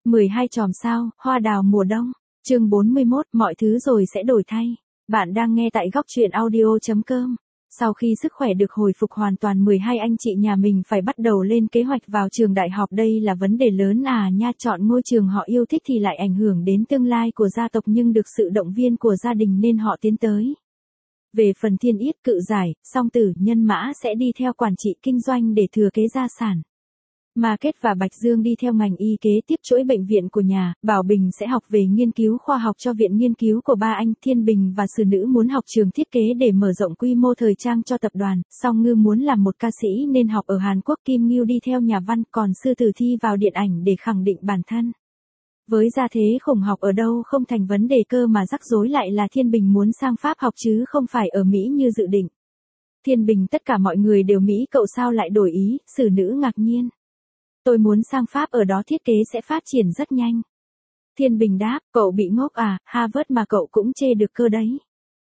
12 chòm sao, hoa đào mùa đông. Chương 41, mọi thứ rồi sẽ đổi thay. Bạn đang nghe tại góc truyện audio.com. Sau khi sức khỏe được hồi phục hoàn toàn, 12 anh chị nhà mình phải bắt đầu lên kế hoạch vào trường đại học. Đây là vấn đề lớn à nha, chọn ngôi trường họ yêu thích thì lại ảnh hưởng đến tương lai của gia tộc, nhưng được sự động viên của gia đình nên họ tiến tới. Về phần Thiên Yết, Cự Giải, Song Tử, Nhân Mã sẽ đi theo quản trị kinh doanh để thừa kế gia sản. Ma Kết và Bạch Dương đi theo ngành y kế tiếp chuỗi bệnh viện của nhà. Bảo Bình sẽ học về nghiên cứu khoa học cho viện nghiên cứu của ba anh. Thiên Bình và Sử Nữ muốn học trường thiết kế để mở rộng quy mô thời trang cho tập đoàn. Song Ngư muốn làm một ca sĩ nên học ở Hàn Quốc. Kim Ngưu đi theo nhà văn, còn Sư Tử thi vào điện ảnh để khẳng định bản thân. Với gia thế khủng, học ở đâu không thành vấn đề, cơ mà rắc rối lại là Thiên Bình muốn sang Pháp học chứ không phải ở Mỹ như dự định. Thiên Bình, tất cả mọi người đều Mỹ, cậu sao lại đổi ý? Sử Nữ ngạc nhiên. Tôi muốn sang Pháp, ở đó thiết kế sẽ phát triển rất nhanh. Thiên Bình đáp, cậu bị ngốc à, Harvard mà cậu cũng chê được cơ đấy.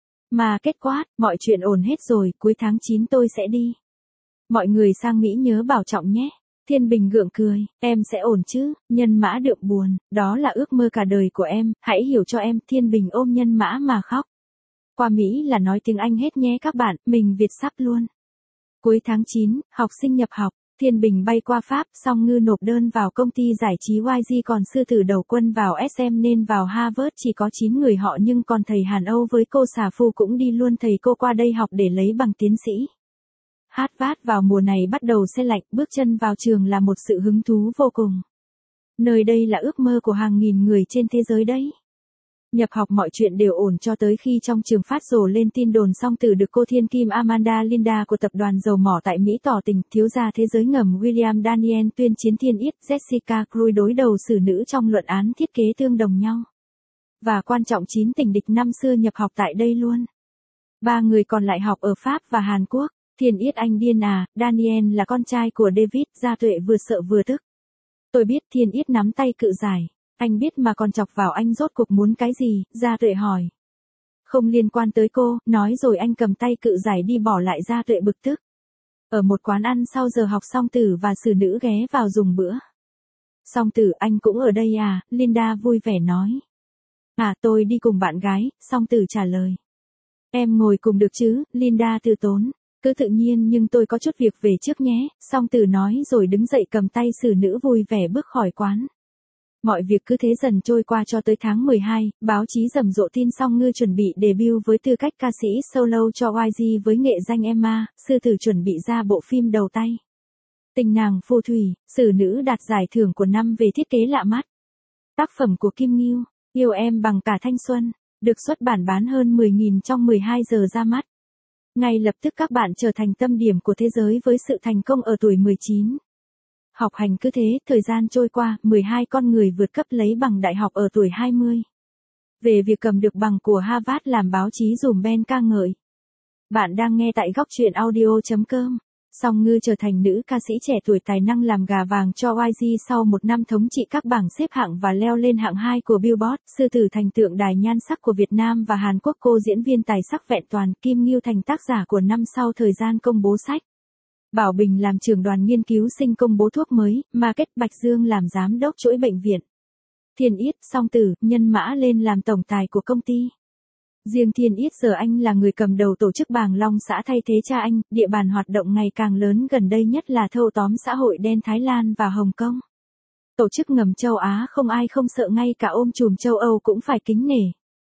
Mà kết quát, mọi chuyện ổn hết rồi, cuối tháng 9 tôi sẽ đi. Mọi người sang Mỹ nhớ bảo trọng nhé. Thiên Bình gượng cười, em sẽ ổn chứ? Nhân Mã đượm buồn, đó là ước mơ cả đời của em, hãy hiểu cho em. Thiên Bình ôm Nhân Mã mà khóc. Qua Mỹ là nói tiếng Anh hết nhé các bạn, mình Việt sắp luôn. Cuối tháng 9, học sinh nhập học. Thiên Bình bay qua Pháp, Song Ngư nộp đơn vào công ty giải trí YG, còn Sư Tử đầu quân vào SM nên vào Harvard chỉ có 9 người họ, nhưng còn thầy Hàn Âu với cô Xà Phu cũng đi luôn. Thầy cô qua đây học để lấy bằng tiến sĩ. Harvard vào mùa này bắt đầu se lạnh, bước chân vào trường là một sự hứng thú vô cùng. Nơi đây là ước mơ của hàng nghìn người trên thế giới đấy. Nhập học mọi chuyện đều ổn cho tới khi trong trường phát rồ lên tin đồn Song Tử được cô thiên kim Amanda Linda của tập đoàn dầu mỏ tại Mỹ tỏ tình. Thiếu gia thế giới ngầm William Daniel tuyên chiến Thiên Yết, Jessica Cruz đối đầu Sử Nữ trong luận án thiết kế tương đồng nhau. Và quan trọng, 9 tình địch năm xưa nhập học tại đây luôn. 3 người còn lại học ở Pháp và Hàn Quốc. Thiên Yết, anh điên à? Daniel là con trai của David. Gia Tuệ vừa sợ vừa tức. Tôi biết. Thiên Yết nắm tay Cự Giải. Anh biết mà còn chọc vào, anh rốt cuộc muốn cái gì? Gia Tuệ hỏi. Không liên quan tới cô, nói rồi anh cầm tay Cự Giải đi, bỏ lại Gia Tuệ bực tức. Ở một quán ăn sau giờ học, Song Tử và Sử Nữ ghé vào dùng bữa. Song Tử, anh cũng ở đây à? Linda vui vẻ nói. À, tôi đi cùng bạn gái, Song Tử trả lời. Em ngồi cùng được chứ? Linda từ tốn. Cứ tự nhiên, nhưng tôi có chút việc về trước nhé, Song Tử nói rồi đứng dậy cầm tay Sử Nữ vui vẻ bước khỏi quán. Mọi việc cứ thế dần trôi qua cho tới tháng 12, báo chí rầm rộ tin Song Ngư chuẩn bị debut với tư cách ca sĩ solo cho YG với nghệ danh Emma. Sư Tử chuẩn bị ra bộ phim đầu tay. Tình nàng phù thủy. Sử Nữ đạt giải thưởng của năm về thiết kế lạ mắt. Tác phẩm của Kim Ngưu, Yêu em bằng cả thanh xuân, được xuất bản bán hơn 10.000 trong 12 giờ ra mắt. Ngay lập tức các bạn trở thành tâm điểm của thế giới với sự thành công ở tuổi 19. Học hành cứ thế, thời gian trôi qua, 12 con người vượt cấp lấy bằng đại học ở tuổi 20. Về việc cầm được bằng của Harvard làm báo chí dùm ben ca ngợi. Bạn đang nghe tại góc truyện audio.com. Song Ngư trở thành nữ ca sĩ trẻ tuổi tài năng làm gà vàng cho YG sau một năm thống trị các bảng xếp hạng và leo lên hạng 2 của Billboard. Sư Tử thành tượng đài nhan sắc của Việt Nam và Hàn Quốc. Cô diễn viên tài sắc vẹn toàn. Kim Ngưu thành tác giả của năm sau thời gian công bố sách. Bảo Bình làm trưởng đoàn nghiên cứu sinh công bố thuốc mới. Ma Kết, Bạch Dương làm giám đốc chuỗi bệnh viện. Thiên Yết, Song Tử, Nhân Mã lên làm tổng tài của công ty. Riêng Thiên Yết giờ anh là người cầm đầu tổ chức Bàng Long xã thay thế cha anh. Địa bàn hoạt động ngày càng lớn, gần đây nhất là thâu tóm xã hội đen Thái Lan và Hồng Kông. Tổ chức ngầm châu Á không ai không sợ, ngay cả ôm chùm châu Âu cũng phải kính nể.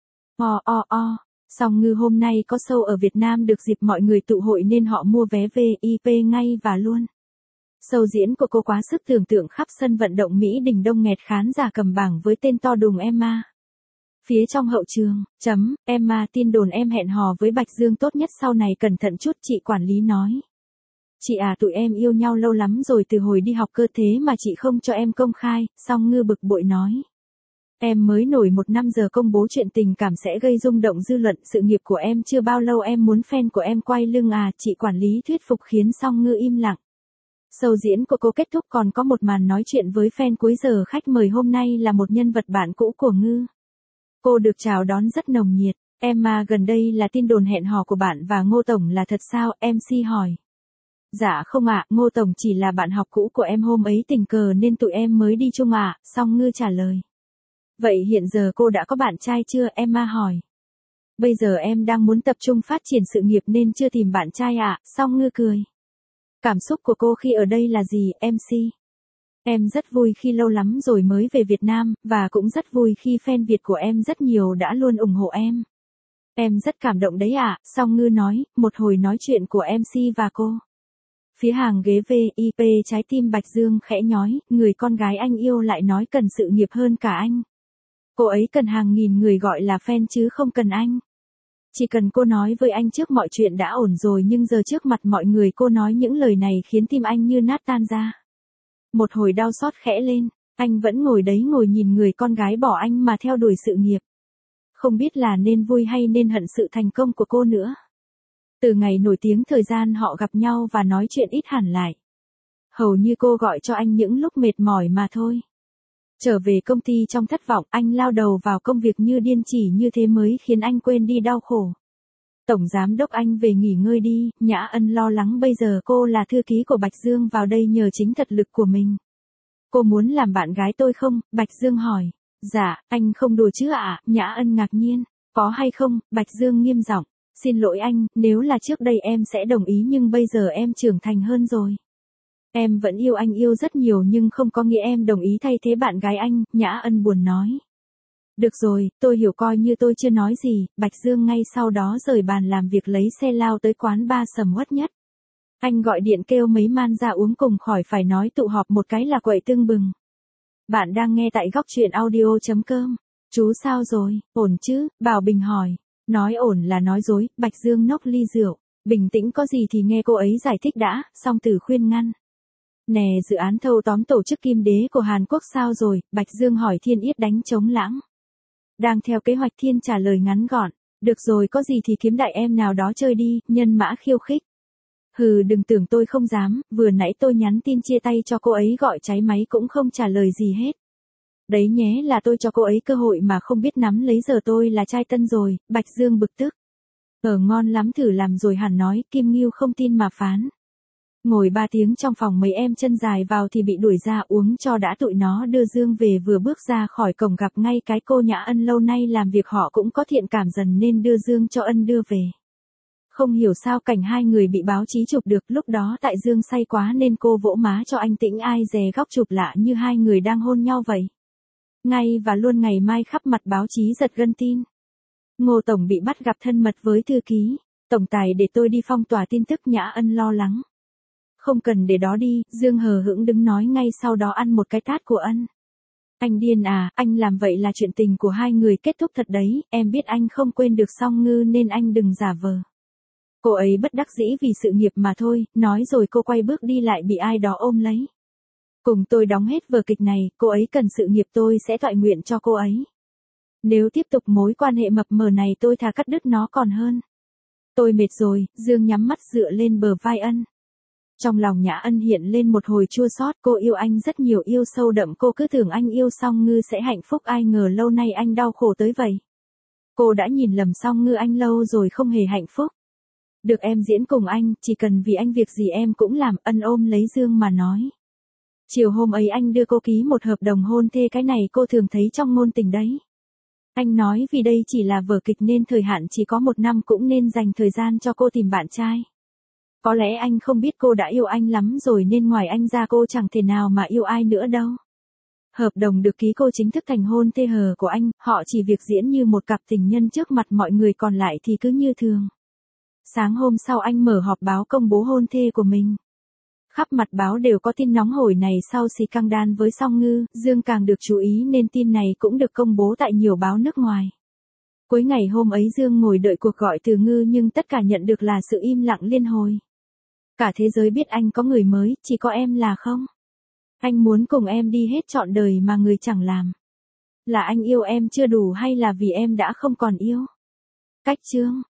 Song Ngư hôm nay có show ở Việt Nam, được dịp mọi người tụ hội nên họ mua vé VIP ngay và luôn. Show diễn của cô quá sức tưởng tượng, khắp sân vận động Mỹ Đình đông nghẹt khán giả cầm bảng với tên to đùng Emma. Phía trong hậu trường, Emma, tin đồn em hẹn hò với Bạch Dương, tốt nhất sau này cẩn thận chút, chị quản lý nói. Chị à, tụi em yêu nhau lâu lắm rồi, từ hồi đi học cơ, thế mà chị không cho em công khai. Song Ngư bực bội nói. Em mới nổi 1 năm, giờ công bố chuyện tình cảm sẽ gây rung động dư luận, sự nghiệp của em chưa bao lâu em muốn fan của em quay lưng à? Chị quản lý thuyết phục khiến Song Ngư im lặng. Show diễn của cô kết thúc còn có một màn nói chuyện với fan cuối giờ. Khách mời hôm nay là một nhân vật bạn cũ của Ngư. Cô được chào đón rất nồng nhiệt. Emma, gần đây là tin đồn hẹn hò của bạn và Ngô Tổng là thật sao? MC hỏi. Dạ không ạ, Ngô Tổng chỉ là bạn học cũ của em, hôm ấy tình cờ nên tụi em mới đi chung ạ, Song Ngư trả lời. Vậy hiện giờ cô đã có bạn trai chưa, Emma hỏi. Bây giờ em đang muốn tập trung phát triển sự nghiệp nên chưa tìm bạn trai ạ, Song Ngư cười. Cảm xúc của cô khi ở đây là gì, MC? Em rất vui khi lâu lắm rồi mới về Việt Nam, và cũng rất vui khi fan Việt của em rất nhiều đã luôn ủng hộ em. Em rất cảm động đấy ạ, Song Ngư nói, một hồi nói chuyện của MC và cô. Phía hàng ghế VIP trái tim Bạch Dương khẽ nhói, người con gái anh yêu lại nói cần sự nghiệp hơn cả anh. Cô ấy cần hàng nghìn người gọi là fan chứ không cần anh. Chỉ cần cô nói với anh trước mọi chuyện đã ổn rồi, nhưng giờ trước mặt mọi người cô nói những lời này khiến tim anh như nát tan ra. Một hồi đau xót khẽ lên, anh vẫn ngồi đấy ngồi nhìn người con gái bỏ anh mà theo đuổi sự nghiệp. Không biết là nên vui hay nên hận sự thành công của cô nữa. Từ ngày nổi tiếng thời gian họ gặp nhau và nói chuyện ít hẳn lại. Hầu như cô gọi cho anh những lúc mệt mỏi mà thôi. Trở về công ty trong thất vọng, anh lao đầu vào công việc như điên, chỉ như thế mới khiến anh quên đi đau khổ. Tổng giám đốc anh về nghỉ ngơi đi, Nhã Ân lo lắng, bây giờ cô là thư ký của Bạch Dương vào đây nhờ chính thật lực của mình. Cô muốn làm bạn gái tôi không? Bạch Dương hỏi. Dạ, anh không đùa chứ ạ, Nhã Ân ngạc nhiên. Có hay không? Bạch Dương nghiêm giọng. Xin lỗi anh, nếu là trước đây em sẽ đồng ý nhưng bây giờ em trưởng thành hơn rồi. Em vẫn yêu anh, yêu rất nhiều, nhưng không có nghĩa em đồng ý thay thế bạn gái anh, Nhã Ân buồn nói. Được rồi, tôi hiểu, coi như tôi chưa nói gì. Bạch Dương ngay sau đó rời bàn làm việc lấy xe lao tới quán bar sầm uất nhất. Anh gọi điện kêu mấy man ra uống cùng, khỏi phải nói tụ họp một cái là quậy tưng bừng. Bạn đang nghe tại góc truyện audio.com. Chú sao rồi, ổn chứ? Bảo Bình hỏi. Nói ổn là nói dối, Bạch Dương nốc ly rượu. Bình tĩnh, có gì thì nghe cô ấy giải thích đã, Song Tử khuyên ngăn. Nè, dự án thâu tóm tổ chức Kim Đế của Hàn Quốc sao rồi? Bạch Dương hỏi. Thiên Yết đánh trống lãng. Đang theo kế hoạch, Thiên trả lời ngắn gọn. Được rồi, có gì thì kiếm đại em nào đó chơi đi, Nhân Mã khiêu khích. Hừ, đừng tưởng tôi không dám, vừa nãy tôi nhắn tin chia tay cho cô ấy gọi cháy máy cũng không trả lời gì hết. Đấy nhé, là tôi cho cô ấy cơ hội mà không biết nắm lấy, giờ tôi là trai tân rồi, Bạch Dương bực tức. Ngon lắm, thử làm rồi hẳn nói, Kim Ngưu không tin mà phán. Ngồi 3 tiếng trong phòng, mấy em chân dài vào thì bị đuổi ra, uống cho đã, tụi nó đưa Dương về, vừa bước ra khỏi cổng gặp ngay cái cô Nhã Ân, lâu nay làm việc họ cũng có thiện cảm dần nên đưa Dương cho Ân đưa về. Không hiểu sao cảnh hai người bị báo chí chụp được, lúc đó tại Dương say quá nên cô vỗ má cho anh tĩnh, ai dè góc chụp lạ như hai người đang hôn nhau vậy. Ngay và luôn ngày mai khắp mặt báo chí giật gân tin. Ngô Tổng bị bắt gặp thân mật với thư ký. Tổng tài để tôi đi phong tỏa tin tức, Nhã Ân lo lắng. Không cần để đó đi, Dương hờ hững đứng nói, ngay sau đó ăn một cái tát của Ân. Anh điên à, anh làm vậy là chuyện tình của hai người kết thúc thật đấy, em biết anh không quên được Song Ngư nên anh đừng giả vờ. Cô ấy bất đắc dĩ vì sự nghiệp mà thôi, nói rồi cô quay bước đi, lại bị ai đó ôm lấy. Cùng tôi đóng hết vở kịch này, cô ấy cần sự nghiệp, tôi sẽ toại nguyện cho cô ấy. Nếu tiếp tục mối quan hệ mập mờ này tôi thà cắt đứt nó còn hơn. Tôi mệt rồi, Dương nhắm mắt dựa lên bờ vai Ân. Trong lòng Nhã Ân hiện lên một hồi chua xót, cô yêu anh rất nhiều, yêu sâu đậm, cô cứ tưởng anh yêu Song Ngư sẽ hạnh phúc, ai ngờ lâu nay anh đau khổ tới vậy. Cô đã nhìn lầm Song Ngư, anh lâu rồi không hề hạnh phúc. Được em diễn cùng anh, chỉ cần vì anh việc gì em cũng làm, Ân ôm lấy Dương mà nói. Chiều hôm ấy anh đưa cô ký một hợp đồng hôn thê, cái này cô thường thấy trong ngôn tình đấy. Anh nói vì đây chỉ là vở kịch nên thời hạn chỉ có 1 năm, cũng nên dành thời gian cho cô tìm bạn trai. Có lẽ anh không biết cô đã yêu anh lắm rồi nên ngoài anh ra cô chẳng thể nào mà yêu ai nữa đâu. Hợp đồng được ký, cô chính thức thành hôn thê hờ của anh, họ chỉ việc diễn như một cặp tình nhân trước mặt mọi người, còn lại thì cứ như thường. Sáng hôm sau anh mở họp báo công bố hôn thê của mình. Khắp mặt báo đều có tin nóng hổi này, sau scandal với Song Ngư, Dương càng được chú ý nên tin này cũng được công bố tại nhiều báo nước ngoài. Cuối ngày hôm ấy Dương ngồi đợi cuộc gọi từ Ngư nhưng tất cả nhận được là sự im lặng liên hồi. Cả thế giới biết anh có người mới, chỉ có em là không. Anh muốn cùng em đi hết trọn đời mà người chẳng làm. Là anh yêu em chưa đủ hay là vì em đã không còn yêu? Cách chương